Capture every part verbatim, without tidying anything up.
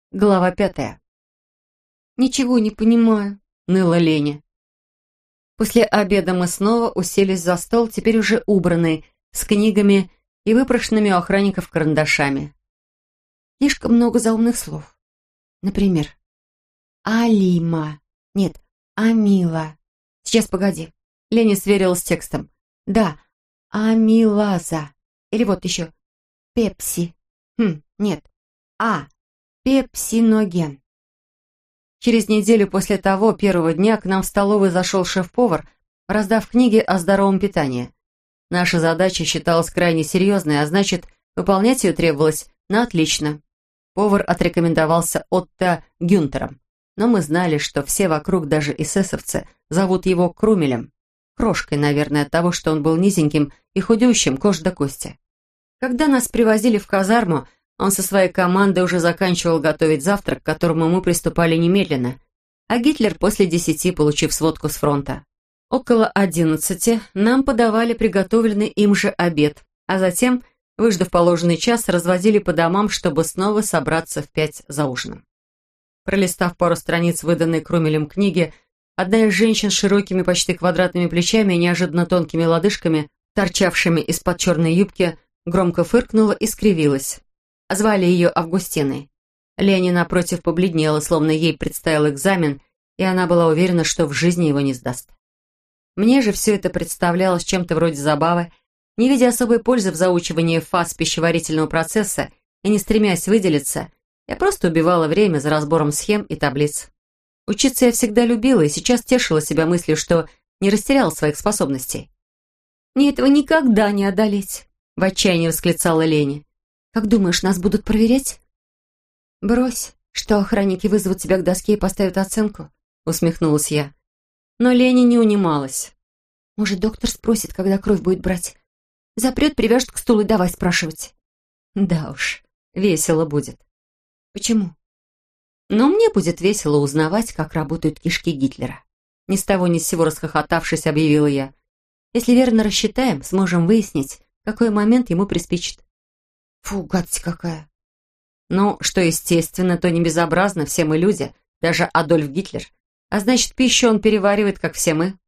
Глава пятая. «Ничего не понимаю», — ныла Леня. После обеда мы снова уселись за стол, теперь уже убранный, с книгами и выпрошенными у охранников карандашами. Слишком много заумных слов. Например, «Алима». Нет, «Амила». Сейчас, погоди. Леня сверила с текстом. Да, «Амилаза». Или вот еще «Пепси». Хм, нет, «А». Пепсиноген. Через неделю после того первого дня к нам в столовую зашел шеф-повар, раздав книги о здоровом питании. Наша задача считалась крайне серьезной, а значит, выполнять ее требовалось на отлично. Повар отрекомендовался Отто Гюнтером, но мы знали, что все вокруг, даже эсэсовцы, зовут его Крумелем. Крошкой, наверное, от того, что он был низеньким и худющим, кожа до кости. Когда нас привозили в казарму, он со своей командой уже заканчивал готовить завтрак, к которому мы приступали немедленно, а Гитлер после десяти, получив сводку с фронта. Около одиннадцати нам подавали приготовленный им же обед, а затем, выждав положенный час, разводили по домам, чтобы снова собраться в пять за ужином. Пролистав пару страниц выданной Крумелем книги, одна из женщин с широкими, почти квадратными плечами и неожиданно тонкими лодыжками, торчавшими из-под черной юбки, громко фыркнула и скривилась. Звали ее Августиной. Леня, напротив, побледнела, словно ей предстоял экзамен, и она была уверена, что в жизни его не сдаст. Мне же все это представлялось чем-то вроде забавы, не видя особой пользы в заучивании фаз пищеварительного процесса и не стремясь выделиться, я просто убивала время за разбором схем и таблиц. Учиться я всегда любила и сейчас тешила себя мыслью, что не растеряла своих способностей. «Мне этого никогда не одолеть», — в отчаянии восклицала Леня. «Как думаешь, нас будут проверять?» «Брось, что охранники вызовут тебя к доске и поставят оценку», — усмехнулась я. Но Леня не унималась. «Может, доктор спросит, когда кровь будет брать? Запрет, привяжет к стулу и давай спрашивать». «Да уж, весело будет». «Почему?» «Но мне будет весело узнавать, как работают кишки Гитлера». Ни с того ни с сего расхохотавшись, объявила я. «Если верно рассчитаем, сможем выяснить, в какой момент ему приспичит». «Фу, гадость какая!» «Ну, что естественно, то не безобразно, все мы люди, даже Адольф Гитлер. А значит, пищу он переваривает, как все мы».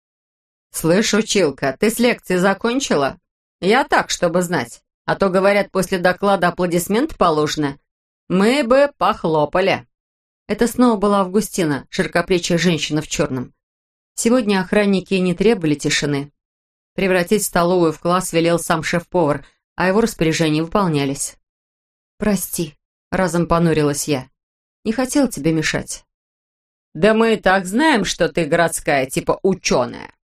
«Слышь, училка, ты с лекции закончила? Я так, чтобы знать. А то, говорят, после доклада аплодисменты положено. Мы бы похлопали». Это снова была Августина, широкоплечья женщина в черном. Сегодня охранники не требовали тишины. Превратить столовую в класс велел сам шеф-повар, а его распоряжения выполнялись. «Прости», — разом понурилась я. «Не хотел тебе мешать». «Да мы и так знаем, что ты городская, типа ученая».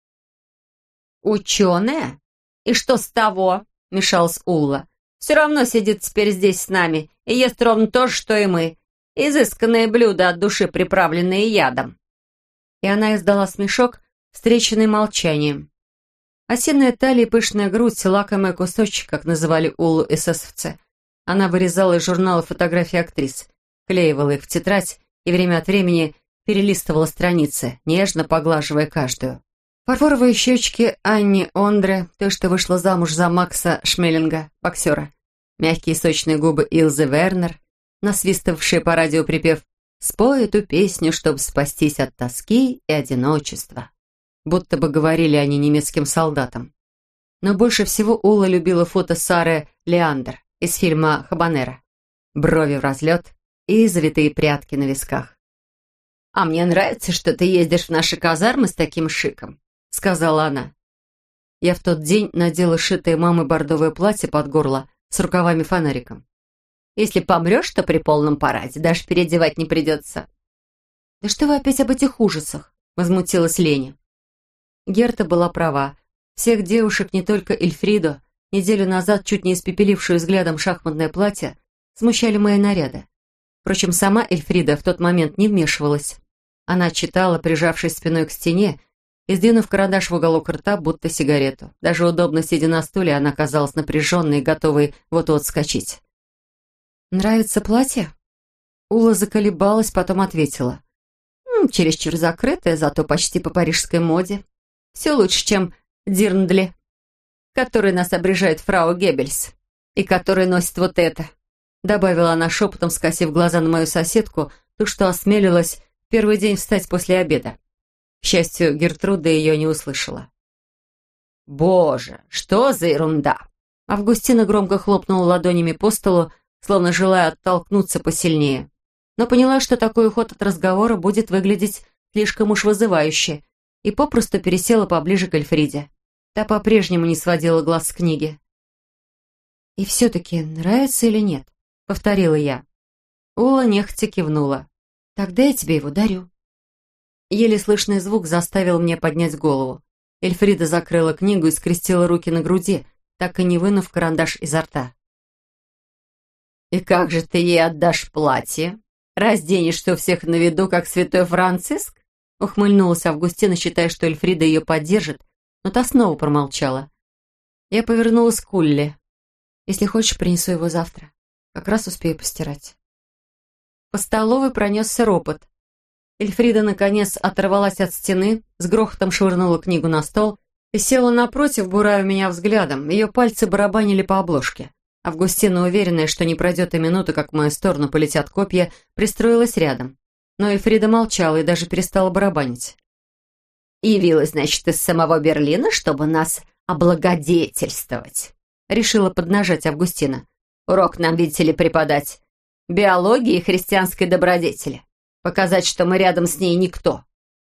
«Ученая? И что с того?» — мешалась Улла. «Все равно сидит теперь здесь с нами и ест ровно то же, что и мы. Изысканные блюда, от души приправленные ядом». И она издала смешок, встреченный молчанием. Осиная талия и пышная грудь, лакомый кусочек, как называли Уллу эсэсовцы. Она вырезала из журнала фотографии актрис, клеивала их в тетрадь и время от времени перелистывала страницы, нежно поглаживая каждую. Фарфоровые щечки Анни Ондре, той, что вышла замуж за Макса Шмеллинга, боксера. Мягкие сочные губы Илзы Вернер, насвистывавшие по радио припев «Спой эту песню, чтобы спастись от тоски и одиночества». Будто бы говорили они немецким солдатам. Но больше всего Улла любила фото Сары Леандер из фильма «Хабанера». Брови в разлет и завитые прядки на висках. «А мне нравится, что ты ездишь в наши казармы с таким шиком», — сказала она. Я в тот день надела шитое мамой бордовое платье под горло с рукавами-фонариком. «Если помрешь, то при полном параде даже переодевать не придется». «Да что вы опять об этих ужасах?» — возмутилась Леня. Герта была права. Всех девушек, не только Эльфриду, неделю назад чуть не испепелившую взглядом шахматное платье, смущали мои наряды. Впрочем, сама Эльфрида в тот момент не вмешивалась. Она читала, прижавшись спиной к стене, и сдвинув карандаш в уголок рта, будто сигарету. Даже удобно сидя на стуле, она казалась напряженной и готовой вот-вот скачать. «Нравится платье?» Ула заколебалась, потом ответила. «М, чересчур закрытое, зато почти по парижской моде. Все лучше, чем Дирндли, который нас обрежает фрау Геббельс, и который носит вот это». добавила она шепотом, скосив глаза на мою соседку, ту, что осмелилась в первый день встать после обеда. К счастью, Гертруда ее не услышала. «Боже, что за ерунда!» Августина громко хлопнула ладонями по столу, словно желая оттолкнуться посильнее. Но поняла, что такой уход от разговора будет выглядеть слишком уж вызывающе, и попросту пересела поближе к Эльфриде. Та по-прежнему не сводила глаз с книги. «И все-таки нравится или нет?» — повторила я. Ула нехотя кивнула. «Тогда я тебе его дарю». Еле слышный звук заставил меня поднять голову. Эльфрида закрыла книгу и скрестила руки на груди, так и не вынув карандаш изо рта. «И как же ты ей отдашь платье? Разденешь-то у всех на виду, как святой Франциск?» Ухмыльнулась Августина, считая, что Эльфрида ее поддержит, но та снова промолчала. Я повернулась к Улле. «Если хочешь, принесу его завтра. Как раз успею постирать». По столовой пронесся ропот. Эльфрида, наконец, оторвалась от стены, с грохотом швырнула книгу на стол и села напротив, буравя меня взглядом. Ее пальцы барабанили по обложке. Августина, уверенная, что не пройдет и минуты, как в мою сторону полетят копья, пристроилась рядом. Но Эльфрида молчала и даже перестала барабанить. «Явилась, значит, из самого Берлина, чтобы нас облагодетельствовать», — решила поднажать Августина. «Урок нам, видите ли, преподать. Биологии и христианской добродетели. Показать, что мы рядом с ней никто».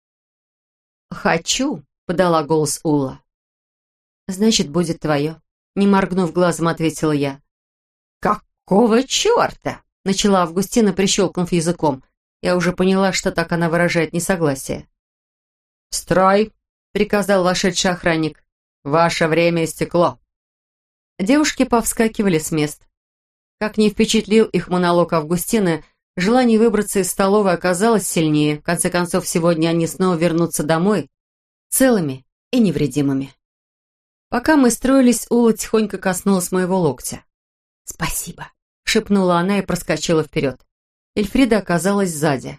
«Хочу», — подала голос Улла. «Значит, будет твое», — не моргнув глазом, ответила я. «Какого черта?» — начала Августина, прищелкнув языком. Я уже поняла, что так она выражает несогласие. «Строй!» — приказал вошедший охранник. «Ваше время истекло». Девушки повскакивали с мест. Как ни впечатлил их монолог Августины, желание выбраться из столовой оказалось сильнее. В конце концов, сегодня они снова вернутся домой, целыми и невредимыми. Пока мы строились, Ула тихонько коснулась моего локтя. «Спасибо», — шепнула она и проскочила вперед. Эльфрида оказалась сзади.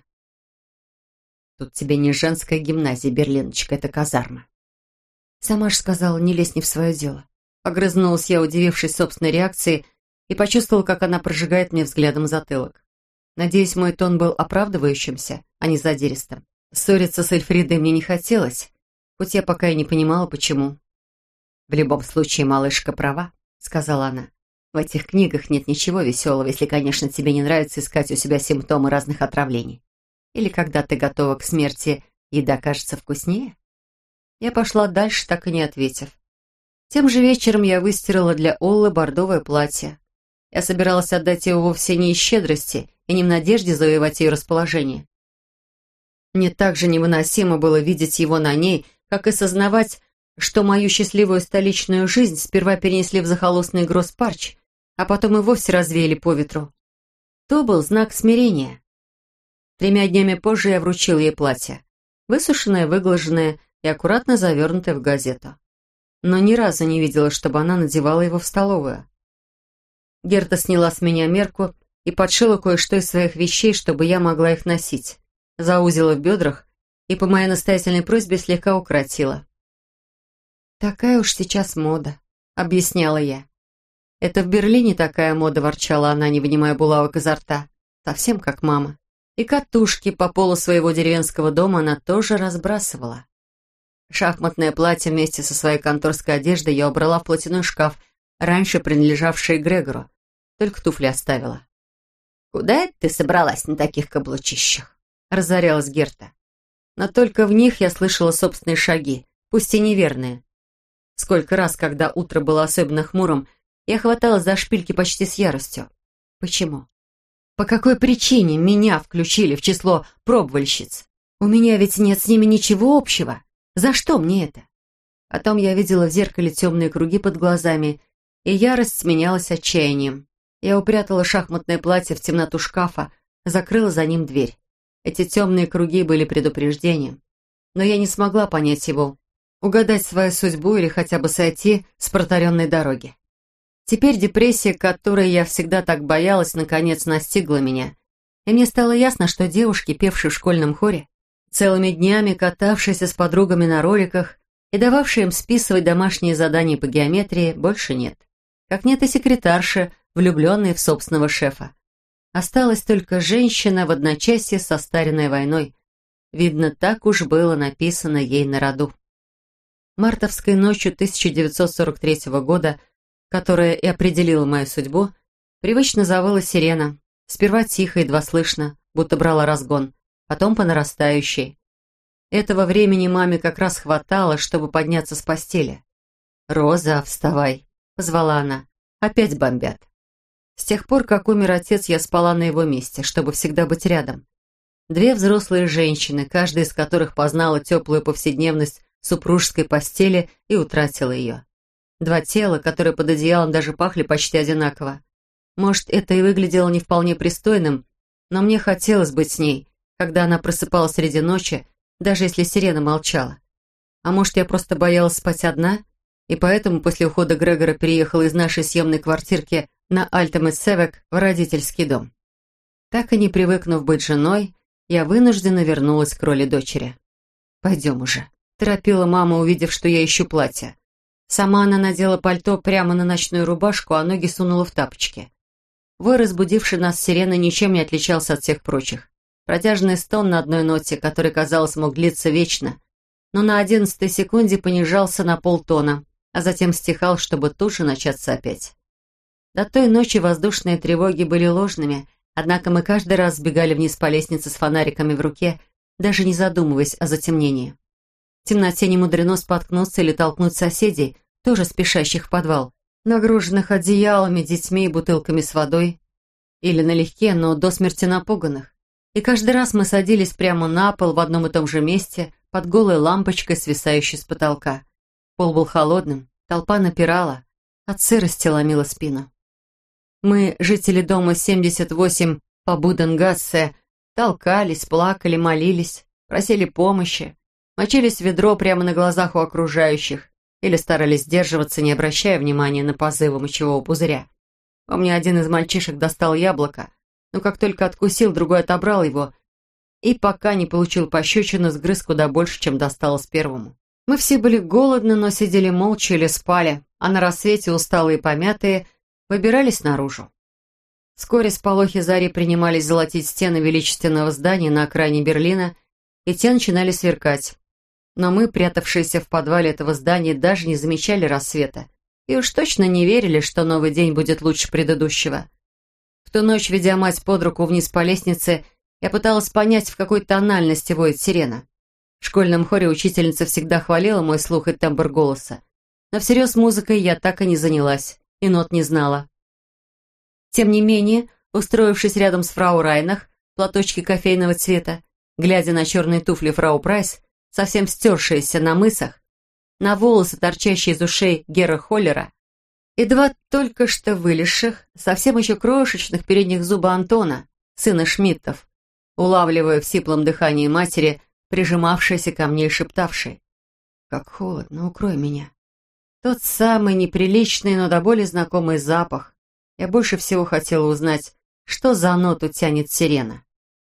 «Тут тебе не женская гимназия, Берлиночка, это казарма». «Сама же сказала, не лезь не в свое дело». Огрызнулась я, удивившись собственной реакции, и почувствовала, как она прожигает мне взглядом затылок. Надеюсь, мой тон был оправдывающимся, а не задиристым. Ссориться с Эльфридой мне не хотелось, хоть я пока и не понимала, почему. «В любом случае, малышка права», — сказала она. «В этих книгах нет ничего веселого, если, конечно, тебе не нравится искать у себя симптомы разных отравлений. Или когда ты готова к смерти, еда кажется вкуснее». Я пошла дальше, так и не ответив. Тем же вечером я выстирала для Оллы бордовое платье. Я собиралась отдать его вовсе не из щедрости и не в надежде завоевать ее расположение. Мне также невыносимо было видеть его на ней, как и сознавать, что мою счастливую столичную жизнь сперва перенесли в захолустный Гросс-Парч, а потом и вовсе развеяли по ветру. То был знак смирения. Тремя днями позже я вручил ей платье, высушенное, выглаженное и аккуратно завернутое в газету. Но ни разу не видела, чтобы она надевала его в столовую. Герта сняла с меня мерку и подшила кое-что из своих вещей, чтобы я могла их носить. Заузила в бедрах и по моей настоятельной просьбе слегка укоротила. «Такая уж сейчас мода», — объясняла я. «Это в Берлине такая мода», — ворчала она, не вынимая булавок изо рта. Совсем как мама. И катушки по полу своего деревенского дома она тоже разбрасывала. Шахматное платье вместе со своей конторской одеждой я убрала в платяной шкаф, раньше принадлежавший Грегору. Только туфли оставила. «Куда это ты собралась на таких каблучищах?» — разорялась Герта. Но только в них я слышала собственные шаги, пусть и неверные. Сколько раз, когда утро было особенно хмурым, я хваталась за шпильки почти с яростью. Почему? По какой причине меня включили в число пробовальщиц? У меня ведь нет с ними ничего общего. За что мне это? Потом я видела в зеркале темные круги под глазами, и ярость сменялась отчаянием. Я упрятала шахматное платье в темноту шкафа, закрыла за ним дверь. Эти темные круги были предупреждением. Но я не смогла понять его, угадать свою судьбу или хотя бы сойти с протаренной дороги. Теперь депрессия, которой я всегда так боялась, наконец настигла меня. И мне стало ясно, что девушки, певшие в школьном хоре, целыми днями катавшиеся с подругами на роликах и дававшие им списывать домашние задания по геометрии, больше нет. Как нет и секретарши, влюбленный в собственного шефа. Осталась только женщина в одночасье состаренной войной. Видно, так уж было написано ей на роду. Мартовской ночью тысяча девятьсот сорок третьего года, которая и определила мою судьбу, привычно завыла сирена. Сперва тихо, едва слышно, будто брала разгон, потом по нарастающей. Этого времени маме как раз хватало, чтобы подняться с постели. «Роза, вставай!» — позвала она. «Опять бомбят». С тех пор, как умер отец, я спала на его месте, чтобы всегда быть рядом. Две взрослые женщины, каждая из которых познала теплую повседневность супружеской постели и утратила ее. Два тела, которые под одеялом даже пахли почти одинаково. Может, это и выглядело не вполне пристойным, но мне хотелось быть с ней, когда она просыпалась среди ночи, даже если сирена молчала. А может, я просто боялась спать одна, и поэтому после ухода Грегора переехала из нашей съемной квартирки на Альтемет-Севек в родительский дом. Так и не привыкнув быть женой, я вынуждена вернулась к роли дочери. «Пойдем уже», — торопила мама, увидев, что я ищу платье. Сама она надела пальто прямо на ночную рубашку, а ноги сунула в тапочки. Вой, разбудивший нас сирены, ничем не отличался от всех прочих. Протяжный стон на одной ноте, который, казалось, мог длиться вечно, но на одиннадцатой секунде понижался на полтона, а затем стихал, чтобы тут же начаться опять. До той ночи воздушные тревоги были ложными, однако мы каждый раз сбегали вниз по лестнице с фонариками в руке, даже не задумываясь о затемнении. В темноте не мудрено споткнуться или толкнуть соседей, тоже спешащих в подвал, нагруженных одеялами, детьми и бутылками с водой, или налегке, но до смерти напуганных. И каждый раз мы садились прямо на пол в одном и том же месте, под голой лампочкой, свисающей с потолка. Пол был холодным, толпа напирала, от сырости ломила спину. Мы, жители дома семьдесят восемь по Буденгассе, толкались, плакали, молились, просили помощи, мочились в ведро прямо на глазах у окружающих или старались сдерживаться, не обращая внимания на позывы мочевого пузыря. Помню, один из мальчишек достал яблоко, но как только откусил, другой отобрал его, и пока не получил пощечину, сгрыз куда больше, чем досталось первому. Мы все были голодны, но сидели молча или спали, а на рассвете, усталые и помятые, выбирались наружу. Вскоре сполохи зари принимались золотить стены величественного здания на окраине Берлина, и те начинали сверкать. Но мы, прятавшиеся в подвале этого здания, даже не замечали рассвета, и уж точно не верили, что новый день будет лучше предыдущего. В ту ночь, ведя мать под руку вниз по лестнице, я пыталась понять, в какой тональности воет сирена. В школьном хоре учительница всегда хвалила мой слух и тембр голоса, но всерьез музыкой я так и не занялась, и нот не знала. Тем не менее, устроившись рядом с фрау Райнах, платочки кофейного цвета, глядя на черные туфли фрау Прайс, совсем стершиеся на мысах, на волосы, торчащие из ушей Гера Холлера, и два только что вылезших, совсем еще крошечных передних зуба Антона, сына Шмидтов, улавливая в сиплом дыхании матери, прижимавшейся ко мне и шептавшей: «Как холодно, укрой меня». Тот самый неприличный, но до боли знакомый запах. Я больше всего хотела узнать, что за ноту тянет сирена.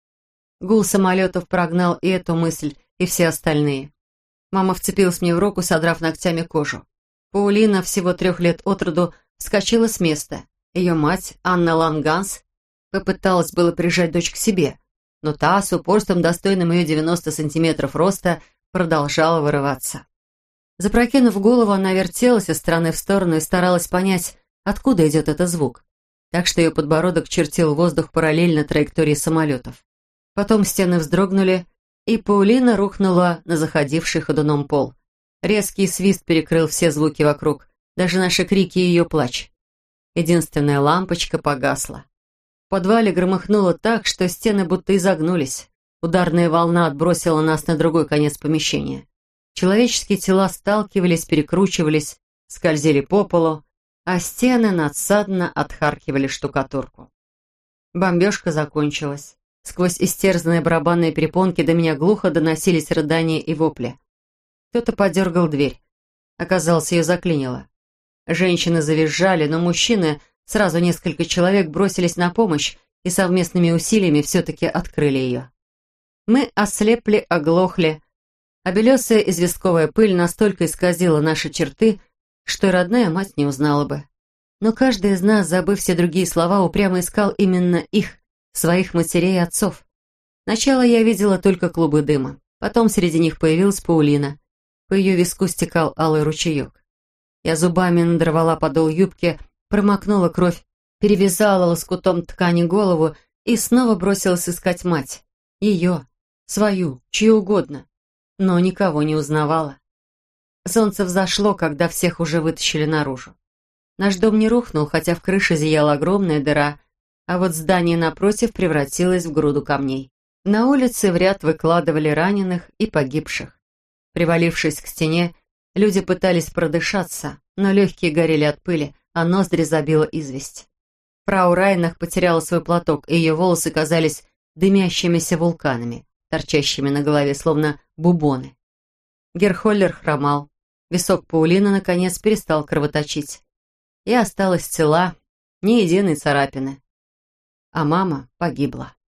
Гул самолетов прогнал и эту мысль, и все остальные. Мама вцепилась мне в руку, содрав ногтями кожу. Паулина, всего трех лет от роду, вскочила с места. Ее мать, Анна Ланганс, попыталась было прижать дочь к себе, но та, с упорством, достойным ее девяносто сантиметров роста, продолжала вырываться. Запрокинув голову, она вертелась из стороны в сторону и старалась понять, откуда идет этот звук, так что ее подбородок чертил воздух параллельно траектории самолетов. Потом стены вздрогнули, и Паулина рухнула на заходивший ходуном пол. Резкий свист перекрыл все звуки вокруг, даже наши крики и ее плач. Единственная лампочка погасла. В подвале громыхнуло так, что стены будто изогнулись. Ударная волна отбросила нас на другой конец помещения. Человеческие тела сталкивались, перекручивались, скользили по полу, а стены надсадно отхаркивали штукатурку. Бомбежка закончилась. Сквозь истерзанные барабанные перепонки до меня глухо доносились рыдания и вопли. Кто-то подергал дверь. Оказалось, ее заклинило. Женщины завизжали, но мужчины, сразу несколько человек, бросились на помощь и совместными усилиями все-таки открыли ее. Мы ослепли, оглохли, а белесая известковая пыль настолько исказила наши черты, что и родная мать не узнала бы. Но каждый из нас, забыв все другие слова, упрямо искал именно их, своих матерей и отцов. Сначала я видела только клубы дыма. Потом среди них появилась Паулина. По ее виску стекал алый ручеек. Я зубами надорвала подол юбки, промокнула кровь, перевязала лоскутом ткани голову и снова бросилась искать мать. Ее, свою, чью угодно. Но никого не узнавала. Солнце взошло, когда всех уже вытащили наружу. Наш дом не рухнул, хотя в крыше зияла огромная дыра, а вот здание напротив превратилось в груду камней. На улице в ряд выкладывали раненых и погибших. Привалившись к стене, люди пытались продышаться, но легкие горели от пыли, а ноздри забила известь. Фрау Райнах потеряла свой платок, и ее волосы казались дымящимися вулканами, торчащими на голове, словно бубоны. Герхоллер хромал. Висок Паулины, наконец, перестал кровоточить. Я осталась цела, ни единой царапины. А мама погибла.